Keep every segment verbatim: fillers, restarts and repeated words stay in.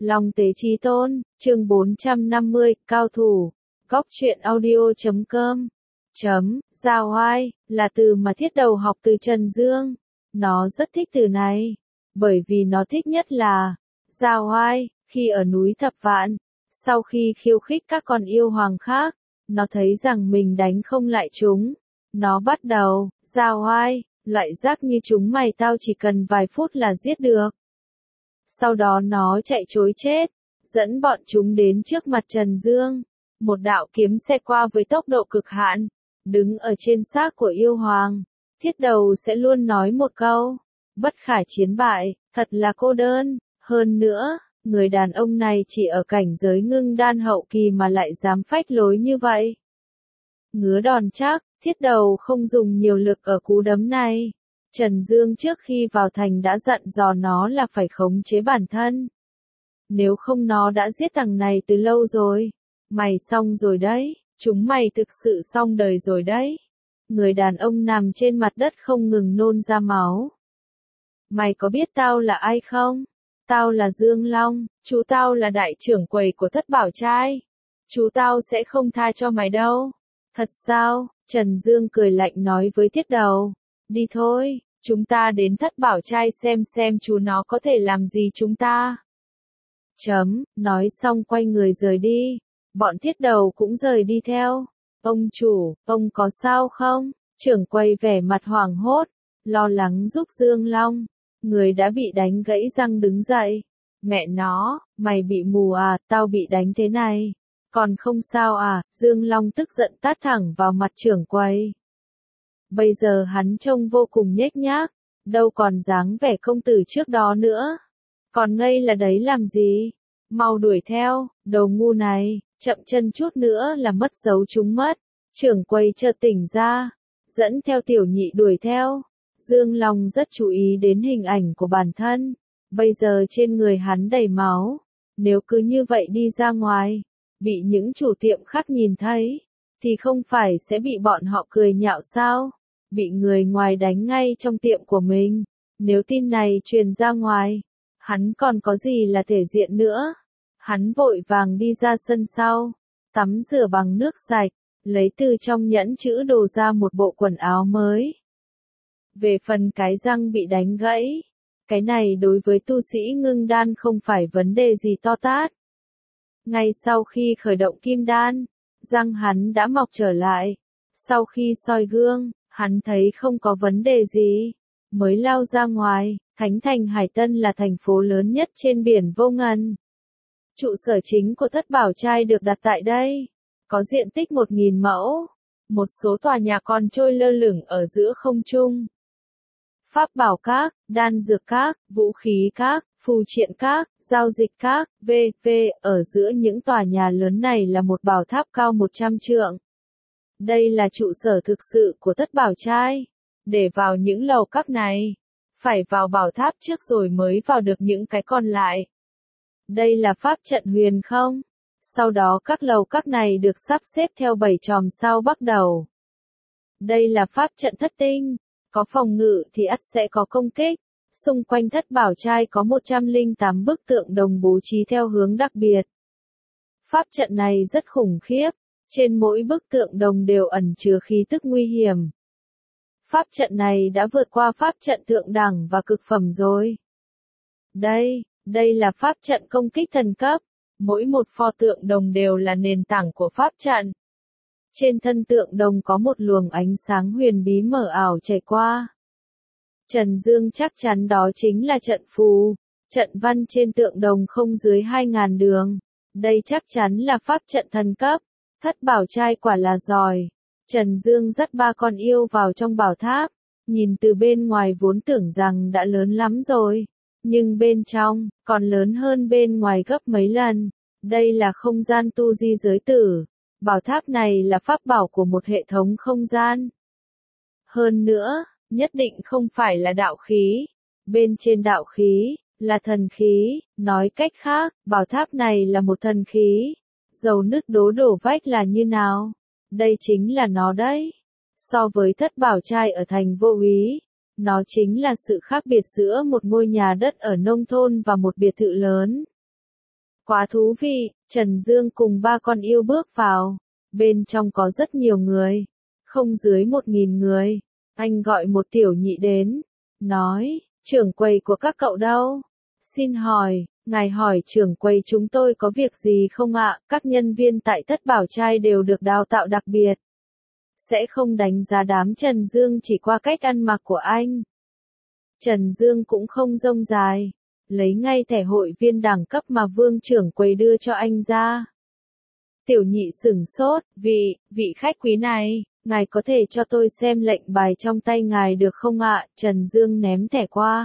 Long Tế Chí Tôn, chương bốn trăm năm mươi, cao thủ. Góc truyện audio chấm com. Chấm, Giao Hoai, là từ mà Thiết Đầu học từ Trần Dương. Nó rất thích từ này, bởi vì nó thích nhất là Giao Hoai, khi ở núi Thập Vạn, sau khi khiêu khích các con yêu hoàng khác, nó thấy rằng mình đánh không lại chúng. Nó bắt đầu, Giao Hoai, loại rác như chúng mày tao chỉ cần vài phút là giết được. Sau đó nó chạy trối chết, dẫn bọn chúng đến trước mặt Trần Dương. Một đạo kiếm xe qua với tốc độ cực hạn, đứng ở trên xác của yêu hoàng. Thiết Đầu sẽ luôn nói một câu, bất khả chiến bại, thật là cô đơn. Hơn nữa, người đàn ông này chỉ ở cảnh giới ngưng đan hậu kỳ mà lại dám phách lối như vậy. Ngứa đòn chắc, Thiết Đầu không dùng nhiều lực ở cú đấm này. Trần Dương trước khi vào thành đã dặn dò nó là phải khống chế bản thân. Nếu không nó đã giết thằng này từ lâu rồi. Mày xong rồi đấy, chúng mày thực sự xong đời rồi đấy. Người đàn ông nằm trên mặt đất không ngừng nôn ra máu. Mày có biết tao là ai không? Tao là Dương Long, chú tao là đại trưởng quầy của Thất Bảo Trai. Chú tao sẽ không tha cho mày đâu. Thật sao? Trần Dương cười lạnh nói với Thiết Đầu. Đi thôi, chúng ta đến Thất Bảo Trai xem xem chú nó có thể làm gì chúng ta. Chấm, nói xong quay người rời đi. Bọn Thiết Đầu cũng rời đi theo. Ông chủ, ông có sao không? Trưởng quầy vẻ mặt hoảng hốt, lo lắng giúp Dương Long. Người đã bị đánh gãy răng đứng dậy. Mẹ nó, mày bị mù à, tao bị đánh thế này. Còn không sao à, Dương Long tức giận tát thẳng vào mặt trưởng quầy. Bây giờ hắn trông vô cùng nhếch nhác, đâu còn dáng vẻ công tử trước đó nữa. Còn ngây là đấy làm gì? Mau đuổi theo, đồ ngu này, chậm chân chút nữa là mất dấu chúng mất. Trưởng quầy chợt tỉnh ra, dẫn theo tiểu nhị đuổi theo. Dương Long rất chú ý đến hình ảnh của bản thân. Bây giờ trên người hắn đầy máu. Nếu cứ như vậy đi ra ngoài, bị những chủ tiệm khác nhìn thấy, thì không phải sẽ bị bọn họ cười nhạo sao? Bị người ngoài đánh ngay trong tiệm của mình. Nếu tin này truyền ra ngoài, hắn còn có gì là thể diện nữa. Hắn vội vàng đi ra sân sau, tắm rửa bằng nước sạch, lấy từ trong nhẫn trữ đồ ra một bộ quần áo mới. Về phần cái răng bị đánh gãy, cái này đối với tu sĩ ngưng đan không phải vấn đề gì to tát. Ngay sau khi khởi động kim đan, răng hắn đã mọc trở lại. Sau khi soi gương, hắn thấy không có vấn đề gì, mới lao ra ngoài. Thánh thành Hải Tân là thành phố lớn nhất trên biển vô ngần. Trụ sở chính của Thất Bảo Trai được đặt tại đây, có diện tích một nghìn mẫu. Một số tòa nhà còn trôi lơ lửng ở giữa không trung. Pháp bảo các, đan dược các, vũ khí các, phù triện các, giao dịch các, vân vân Ở giữa những tòa nhà lớn này là một bảo tháp cao một trăm trượng. Đây là trụ sở thực sự của Thất Bảo Trai. Để vào những lầu các này, phải vào bảo tháp trước rồi mới vào được những cái còn lại. Đây là pháp trận huyền không? Sau đó các lầu các này được sắp xếp theo bảy chòm sao bắt đầu. Đây là pháp trận thất tinh. Có phòng ngự thì ắt sẽ có công kích. Xung quanh Thất Bảo Trai có một trăm lẻ tám bức tượng đồng bố trí theo hướng đặc biệt. Pháp trận này rất khủng khiếp. Trên mỗi bức tượng đồng đều ẩn chứa khí tức nguy hiểm. Pháp trận này đã vượt qua pháp trận thượng đẳng và cực phẩm rồi. Đây, đây là pháp trận công kích thần cấp. Mỗi một pho tượng đồng đều là nền tảng của pháp trận. Trên thân tượng đồng có một luồng ánh sáng huyền bí mờ ảo chảy qua. Trần Dương chắc chắn đó chính là trận phù. Trận văn trên tượng đồng không dưới hai nghìn đường. Đây chắc chắn là pháp trận thần cấp. Thất Bảo Trai quả là giỏi. Trần Dương dắt ba con yêu vào trong bảo tháp. Nhìn từ bên ngoài vốn tưởng rằng đã lớn lắm rồi. Nhưng bên trong, còn lớn hơn bên ngoài gấp mấy lần. Đây là không gian tu di giới tử. Bảo tháp này là pháp bảo của một hệ thống không gian. Hơn nữa, nhất định không phải là đạo khí. Bên trên đạo khí, là thần khí. Nói cách khác, bảo tháp này là một thần khí. Dầu nứt đố đổ vách là như nào? Đây chính là nó đấy. So với Thất Bảo Trai ở thành Vô Úy, nó chính là sự khác biệt giữa một ngôi nhà đất ở nông thôn và một biệt thự lớn. Quá thú vị, Trần Dương cùng ba con yêu bước vào. Bên trong có rất nhiều người. Không dưới một nghìn người. Anh gọi một tiểu nhị đến. Nói, trưởng quầy của các cậu đâu? Xin hỏi, ngài hỏi trưởng quầy chúng tôi có việc gì không ạ? Các nhân viên tại Thất Bảo Trai đều được đào tạo đặc biệt. Sẽ không đánh giá đám Trần Dương chỉ qua cách ăn mặc của anh. Trần Dương cũng không rông dài. Lấy ngay thẻ hội viên đẳng cấp mà vương trưởng quầy đưa cho anh ra. Tiểu nhị sửng sốt, vị, vị khách quý này, ngài có thể cho tôi xem lệnh bài trong tay ngài được không ạ? Trần Dương ném thẻ qua.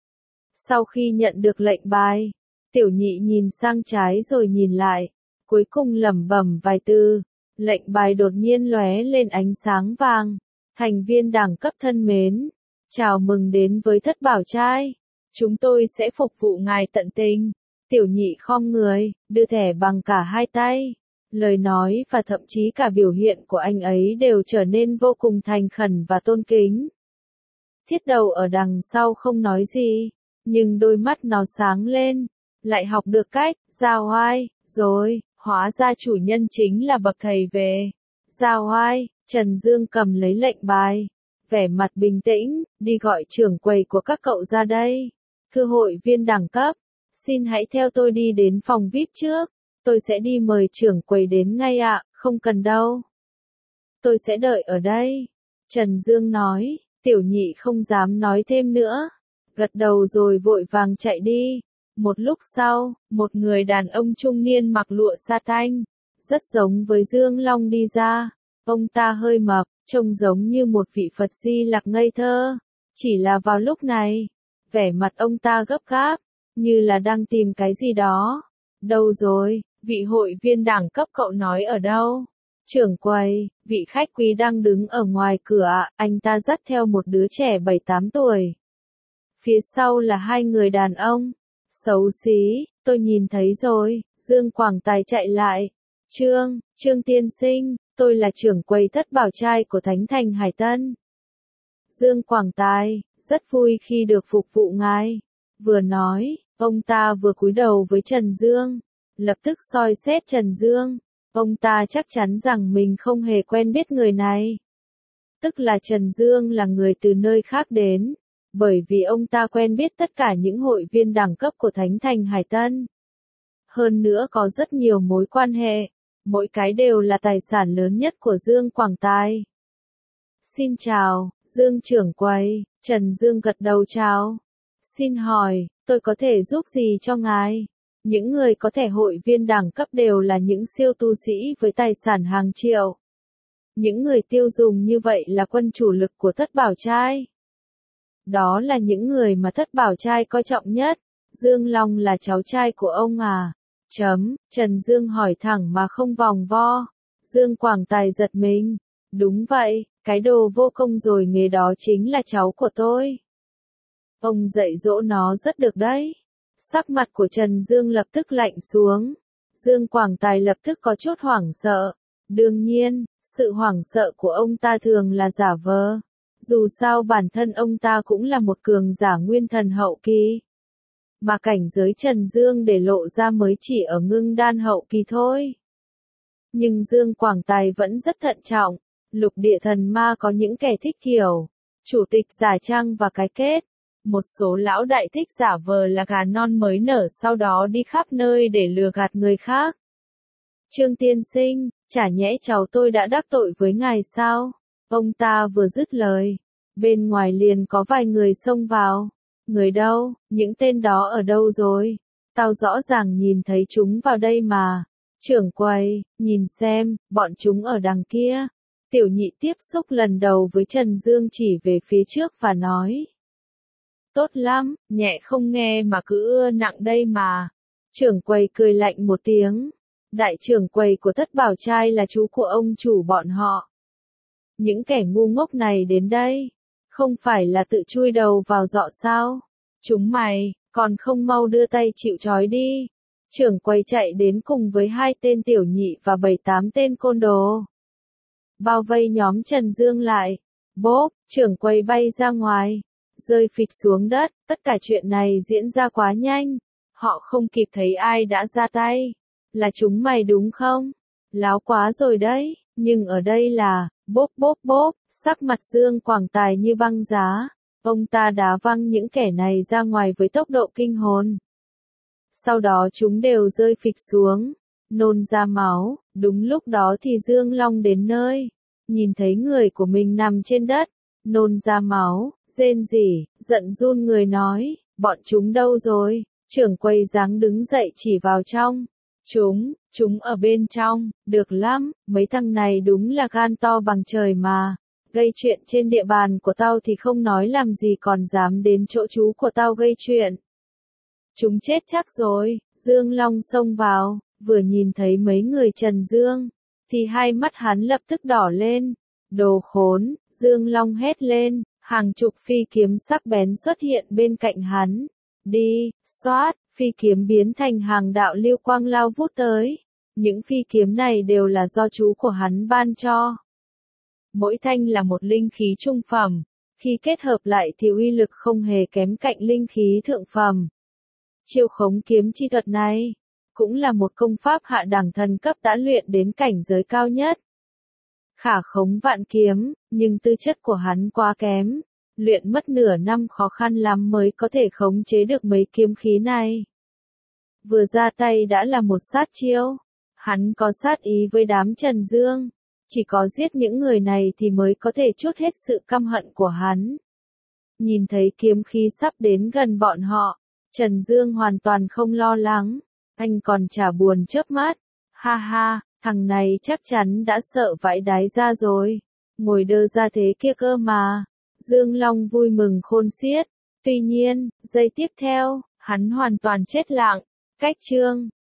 Sau khi nhận được lệnh bài, tiểu nhị nhìn sang trái rồi nhìn lại, cuối cùng lẩm bẩm vài từ, lệnh bài đột nhiên lóe lên ánh sáng vàng. Thành viên đẳng cấp thân mến, chào mừng đến với Thất Bảo Trai. Chúng tôi sẽ phục vụ ngài tận tình. Tiểu nhị khom người, đưa thẻ bằng cả hai tay. Lời nói và thậm chí cả biểu hiện của anh ấy đều trở nên vô cùng thành khẩn và tôn kính. Thiết đầu ở đằng sau không nói gì, nhưng đôi mắt nó sáng lên, lại học được cách, giao oai, rồi, hóa ra chủ nhân chính là bậc thầy về. Giao oai, Trần Dương cầm lấy lệnh bài, vẻ mặt bình tĩnh, đi gọi trưởng quầy của các cậu ra đây. Thưa hội viên đẳng cấp, xin hãy theo tôi đi đến phòng vi ai pi trước, tôi sẽ đi mời trưởng quầy đến ngay ạ, không cần đâu. Tôi sẽ đợi ở đây. Trần Dương nói, tiểu nhị không dám nói thêm nữa. Gật đầu rồi vội vàng chạy đi. Một lúc sau, một người đàn ông trung niên mặc lụa sa tanh, rất giống với Dương Long đi ra. Ông ta hơi mập, trông giống như một vị Phật Di Lặc ngây thơ. Chỉ là vào lúc này, vẻ mặt ông ta gấp gáp, như là đang tìm cái gì đó. Đâu rồi, vị hội viên đẳng cấp cậu nói ở đâu? Trưởng quầy, vị khách quý đang đứng ở ngoài cửa, anh ta dắt theo một đứa trẻ bảy tám tuổi. Phía sau là hai người đàn ông. Xấu xí, tôi nhìn thấy rồi, Dương Quảng Tài chạy lại. Trương, Trương tiên sinh, tôi là trưởng quầy Thất Bảo Trai của Thánh Thành Hải Tân. Dương Quảng Tài, rất vui khi được phục vụ ngài. Vừa nói, ông ta vừa cúi đầu với Trần Dương, lập tức soi xét Trần Dương. Ông ta chắc chắn rằng mình không hề quen biết người này. Tức là Trần Dương là người từ nơi khác đến, bởi vì ông ta quen biết tất cả những hội viên đẳng cấp của Thánh Thành Hải Tân. Hơn nữa có rất nhiều mối quan hệ, mỗi cái đều là tài sản lớn nhất của Dương Quảng Tài. Xin chào, Dương trưởng quầy. Trần Dương gật đầu chào. Xin hỏi, tôi có thể giúp gì cho ngài? Những người có thẻ hội viên đẳng cấp đều là những siêu tu sĩ với tài sản hàng triệu. Những người tiêu dùng như vậy là quân chủ lực của Thất Bảo Trai. Đó là những người mà Thất Bảo Trai coi trọng nhất. Dương Long là cháu trai của ông à? Chấm, Trần Dương hỏi thẳng mà không vòng vo. Dương Quảng Tài giật mình. Đúng vậy, cái đồ vô công rồi nghề đó chính là cháu của tôi. Ông dạy dỗ nó rất được đấy. Sắc mặt của Trần Dương lập tức lạnh xuống. Dương Quảng Tài lập tức có chút hoảng sợ. Đương nhiên, sự hoảng sợ của ông ta thường là giả vờ. Dù sao bản thân ông ta cũng là một cường giả nguyên thần hậu kỳ. Mà cảnh giới Trần Dương để lộ ra mới chỉ ở ngưng đan hậu kỳ thôi. Nhưng Dương Quảng Tài vẫn rất thận trọng. Lục địa thần ma có những kẻ thích kiểu chủ tịch giả trang và cái kết. Một số lão đại thích giả vờ là gà non mới nở sau đó đi khắp nơi để lừa gạt người khác. Trương tiên sinh, chả nhẽ cháu tôi đã đắc tội với ngài sao? Ông ta vừa dứt lời, bên ngoài liền có vài người xông vào. Người đâu, những tên đó ở đâu rồi? Tao rõ ràng nhìn thấy chúng vào đây mà. Trưởng quầy, nhìn xem, bọn chúng ở đằng kia. Tiểu nhị tiếp xúc lần đầu với Trần Dương chỉ về phía trước và nói. Tốt lắm, nhẹ không nghe mà cứ ưa nặng đây mà. Trưởng quầy cười lạnh một tiếng. Đại trưởng quầy của Thất Bảo Trai là chú của ông chủ bọn họ. Những kẻ ngu ngốc này đến đây, không phải là tự chui đầu vào dọ sao? Chúng mày, còn không mau đưa tay chịu trói đi. Trưởng quầy chạy đến cùng với hai tên tiểu nhị và bảy tám tên côn đồ. Bao vây nhóm Trần Dương lại. Bốp, trưởng quầy bay ra ngoài, rơi phịch xuống đất. Tất cả chuyện này diễn ra quá nhanh. Họ không kịp thấy ai đã ra tay. Là chúng mày đúng không? Láo quá rồi đấy, nhưng ở đây là, bốp bốp bốp, sắc mặt Dương Quảng Tài như băng giá. Ông ta đá văng những kẻ này ra ngoài với tốc độ kinh hồn. Sau đó chúng đều rơi phịch xuống, nôn ra máu. Đúng lúc đó thì Dương Long đến nơi, nhìn thấy người của mình nằm trên đất, nôn ra máu, rên rỉ, giận run người nói, bọn chúng đâu rồi? Trưởng quầy dáng đứng dậy chỉ vào trong. Chúng, chúng ở bên trong, được lắm, mấy thằng này đúng là gan to bằng trời mà. Gây chuyện trên địa bàn của tao thì không nói làm gì còn dám đến chỗ chú của tao gây chuyện. Chúng chết chắc rồi. Dương Long xông vào, vừa nhìn thấy mấy người Trần Dương, thì hai mắt hắn lập tức đỏ lên. Đồ khốn, Dương Long hét lên, hàng chục phi kiếm sắc bén xuất hiện bên cạnh hắn. Đi, xoát, phi kiếm biến thành hàng đạo lưu quang lao vút tới. Những phi kiếm này đều là do chú của hắn ban cho. Mỗi thanh là một linh khí trung phẩm, khi kết hợp lại thì uy lực không hề kém cạnh linh khí thượng phẩm. Chiêu khống kiếm chi thuật này cũng là một công pháp hạ đẳng thần cấp đã luyện đến cảnh giới cao nhất. Khả khống vạn kiếm, nhưng tư chất của hắn quá kém, luyện mất nửa năm khó khăn lắm mới có thể khống chế được mấy kiếm khí này. Vừa ra tay đã là một sát chiêu, hắn có sát ý với đám Trần Dương, chỉ có giết những người này thì mới có thể trút hết sự căm hận của hắn. Nhìn thấy kiếm khí sắp đến gần bọn họ, Trần Dương hoàn toàn không lo lắng, anh còn chả buồn chớp mắt, ha ha, thằng này chắc chắn đã sợ vãi đái ra rồi, ngồi đơ ra thế kia cơ mà. Dương Long vui mừng khôn xiết, tuy nhiên, giây tiếp theo, hắn hoàn toàn chết lặng, cách chương.